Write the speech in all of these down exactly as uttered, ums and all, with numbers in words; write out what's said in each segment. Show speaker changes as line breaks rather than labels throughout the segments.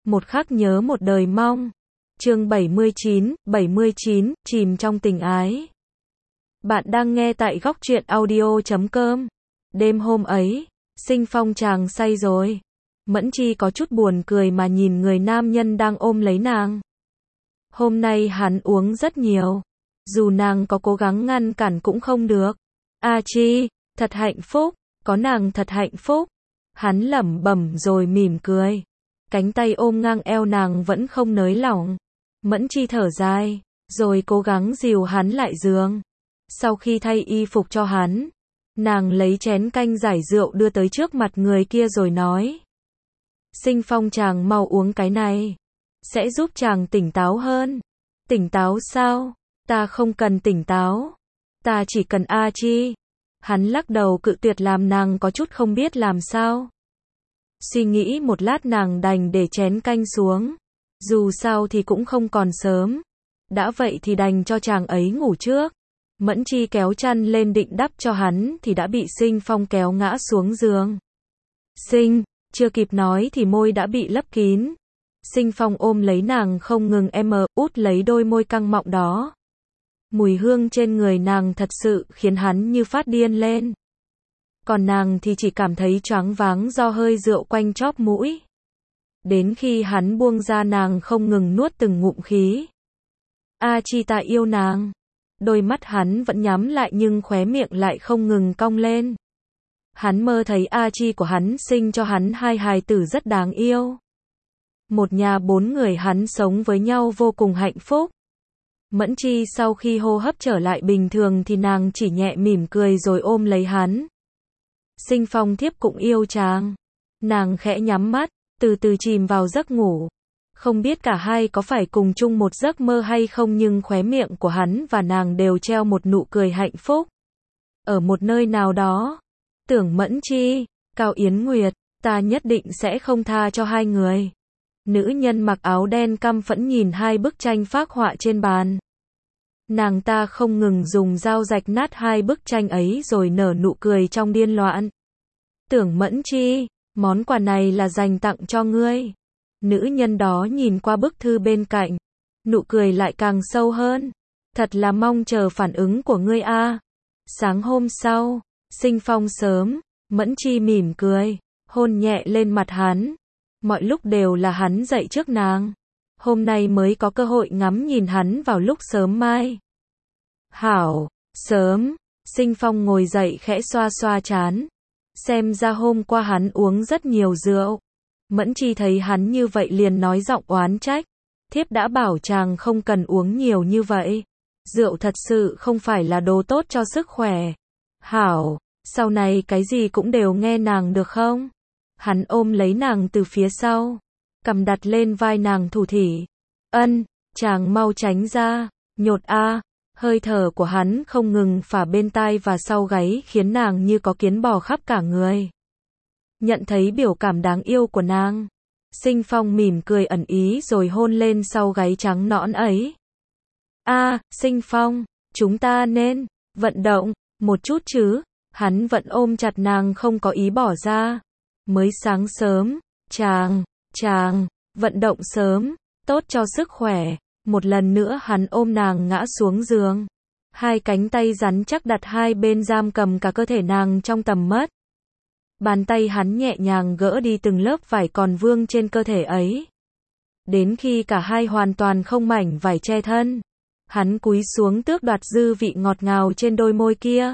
một khắc nhớ một đời mong. Chương bảy mươi chín, bảy mươi chín, chìm trong tình ái. Bạn đang nghe tại góc truyện audio chấm com. Đêm hôm ấy, Sinh Phong chàng say rồi. Mẫn Chi có chút buồn cười mà nhìn người nam nhân đang ôm lấy nàng. Hôm nay hắn uống rất nhiều. Dù nàng có cố gắng ngăn cản cũng không được. A Chi, thật hạnh phúc, có nàng thật hạnh phúc. Hắn lẩm bẩm rồi mỉm cười. Cánh tay ôm ngang eo nàng vẫn không nới lỏng. Mẫn Chi thở dài, rồi cố gắng dìu hắn lại giường. Sau khi thay y phục cho hắn, nàng lấy chén canh giải rượu đưa tới trước mặt người kia rồi nói. Sinh Phong chàng mau uống cái này. Sẽ giúp chàng tỉnh táo hơn. Tỉnh táo sao? Ta không cần tỉnh táo. Ta chỉ cần A Chi. Hắn lắc đầu cự tuyệt làm nàng có chút không biết làm sao. Suy nghĩ một lát nàng đành để chén canh xuống. Dù sao thì cũng không còn sớm. Đã vậy thì đành cho chàng ấy ngủ trước. Mẫn Chi kéo chăn lên định đắp cho hắn thì đã bị Sinh Phong kéo ngã xuống giường. Sinh, chưa kịp nói thì môi đã bị lấp kín. Sinh Phong ôm lấy nàng không ngừng em út lấy đôi môi căng mọng đó. Mùi hương trên người nàng thật sự khiến hắn như phát điên lên. Còn nàng thì chỉ cảm thấy choáng váng do hơi rượu quanh chóp mũi. Đến khi hắn buông ra nàng không ngừng nuốt từng ngụm khí. A Chi ta yêu nàng. Đôi mắt hắn vẫn nhắm lại nhưng khóe miệng lại không ngừng cong lên. Hắn mơ thấy A Chi của hắn sinh cho hắn hai hài tử rất đáng yêu. Một nhà bốn người hắn sống với nhau vô cùng hạnh phúc. Mẫn Chi sau khi hô hấp trở lại bình thường thì nàng chỉ nhẹ mỉm cười rồi ôm lấy hắn. Sinh Phong thiếp cũng yêu chàng. Nàng khẽ nhắm mắt, từ từ chìm vào giấc ngủ. Không biết cả hai có phải cùng chung một giấc mơ hay không nhưng khóe miệng của hắn và nàng đều treo một nụ cười hạnh phúc. Ở một nơi nào đó, Tưởng Mẫn Chi, Cao Yến Nguyệt, ta nhất định sẽ không tha cho hai người. Nữ nhân mặc áo đen căm phẫn nhìn hai bức tranh phác họa trên bàn. Nàng ta không ngừng dùng dao rạch nát hai bức tranh ấy rồi nở nụ cười trong điên loạn. Tưởng Mẫn Chi, món quà này là dành tặng cho ngươi. Nữ nhân đó nhìn qua bức thư bên cạnh. Nụ cười lại càng sâu hơn. Thật là mong chờ phản ứng của ngươi a. Sáng hôm sau, Sinh Phong sớm, Mẫn Chi mỉm cười, hôn nhẹ lên mặt hắn. Mọi lúc đều là hắn dậy trước nàng. Hôm nay mới có cơ hội ngắm nhìn hắn vào lúc sớm mai. Hảo, sớm, Sinh Phong ngồi dậy khẽ xoa xoa trán. Xem ra hôm qua hắn uống rất nhiều rượu. Mẫn Chi thấy hắn như vậy liền nói giọng oán trách. Thiếp đã bảo chàng không cần uống nhiều như vậy. Rượu thật sự không phải là đồ tốt cho sức khỏe. Hảo, sau này cái gì cũng đều nghe nàng được không? Hắn ôm lấy nàng từ phía sau. Cầm đặt lên vai nàng thủ thỉ. Ân, chàng mau tránh ra. Nhột a. Hơi thở của hắn không ngừng phả bên tai và sau gáy khiến nàng như có kiến bò khắp cả người. Nhận thấy biểu cảm đáng yêu của nàng, Sinh Phong mỉm cười ẩn ý rồi hôn lên sau gáy trắng nõn ấy. A, à, Sinh Phong, chúng ta nên vận động một chút chứ? Hắn vẫn ôm chặt nàng không có ý bỏ ra. Mới sáng sớm, chàng, chàng, vận động sớm, tốt cho sức khỏe. Một lần nữa hắn ôm nàng ngã xuống giường. Hai cánh tay rắn chắc đặt hai bên giam cầm cả cơ thể nàng trong tầm mắt. Bàn tay hắn nhẹ nhàng gỡ đi từng lớp vải còn vương trên cơ thể ấy. Đến khi cả hai hoàn toàn không mảnh vải che thân, hắn cúi xuống tước đoạt dư vị ngọt ngào trên đôi môi kia.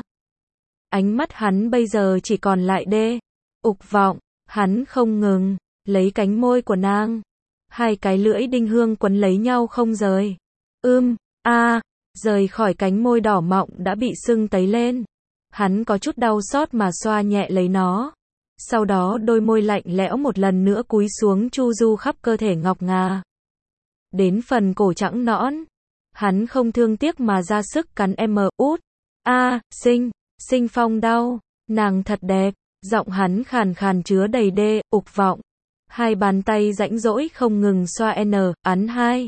Ánh mắt hắn bây giờ chỉ còn lại đê, ục vọng, hắn không ngừng lấy cánh môi của nàng. Hai cái lưỡi đinh hương quấn lấy nhau không rời. Ưm, a, à, rời khỏi cánh môi đỏ mọng đã bị sưng tấy lên. Hắn có chút đau xót mà xoa nhẹ lấy nó. Sau đó đôi môi lạnh lẽo một lần nữa cúi xuống chu du khắp cơ thể ngọc ngà. Đến phần cổ trắng nõn, hắn không thương tiếc mà ra sức cắn em út. A, à, Sinh, Sinh Phong đau, nàng thật đẹp, giọng hắn khàn khàn chứa đầy đê, ục vọng. Hai bàn tay rãnh rỗi không ngừng xoa n, ấn hai.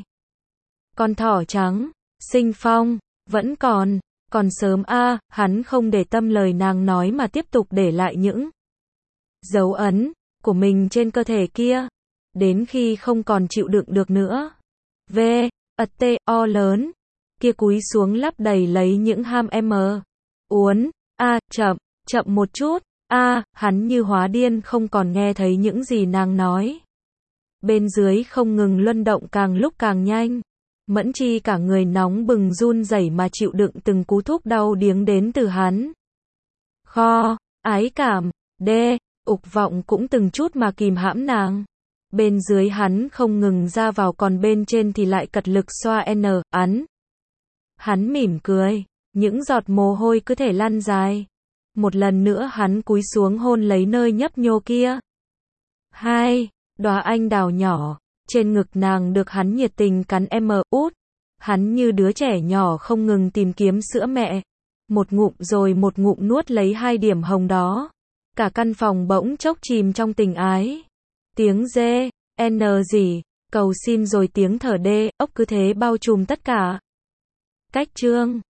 Con thỏ trắng, Sinh Phong, vẫn còn, còn sớm a, à, hắn không để tâm lời nàng nói mà tiếp tục để lại những dấu ấn của mình trên cơ thể kia. đến khi không còn chịu đựng được nữa. V, ật t, o lớn, kia cúi xuống lắp đầy lấy những ham m. Uốn, a, chậm, chậm một chút, a, hắn như hóa điên không còn nghe thấy những gì nàng nói. Bên dưới không ngừng luân động càng lúc càng nhanh. Mẫn Chi cả người nóng bừng run rẩy mà chịu đựng từng cú thúc đau điếng đến từ hắn. Kho, ái cảm, đê, ục vọng cũng từng chút mà kìm hãm nàng. Bên dưới hắn không ngừng ra vào còn bên trên thì lại cật lực xoa n, ắn. Hắn mỉm cười, những giọt mồ hôi cứ thể lăn dài. Một lần nữa hắn cúi xuống hôn lấy nơi nhấp nhô kia. Hai, đóa anh đào nhỏ, trên ngực nàng được hắn nhiệt tình cắn m út. Hắn như đứa trẻ nhỏ không ngừng tìm kiếm sữa mẹ. Một ngụm rồi một ngụm nuốt lấy hai điểm hồng đó. Cả căn phòng bỗng chốc chìm trong tình ái. Tiếng dê, n gì, cầu xin rồi tiếng thở đê, ốc cứ thế bao trùm tất cả. Cách chương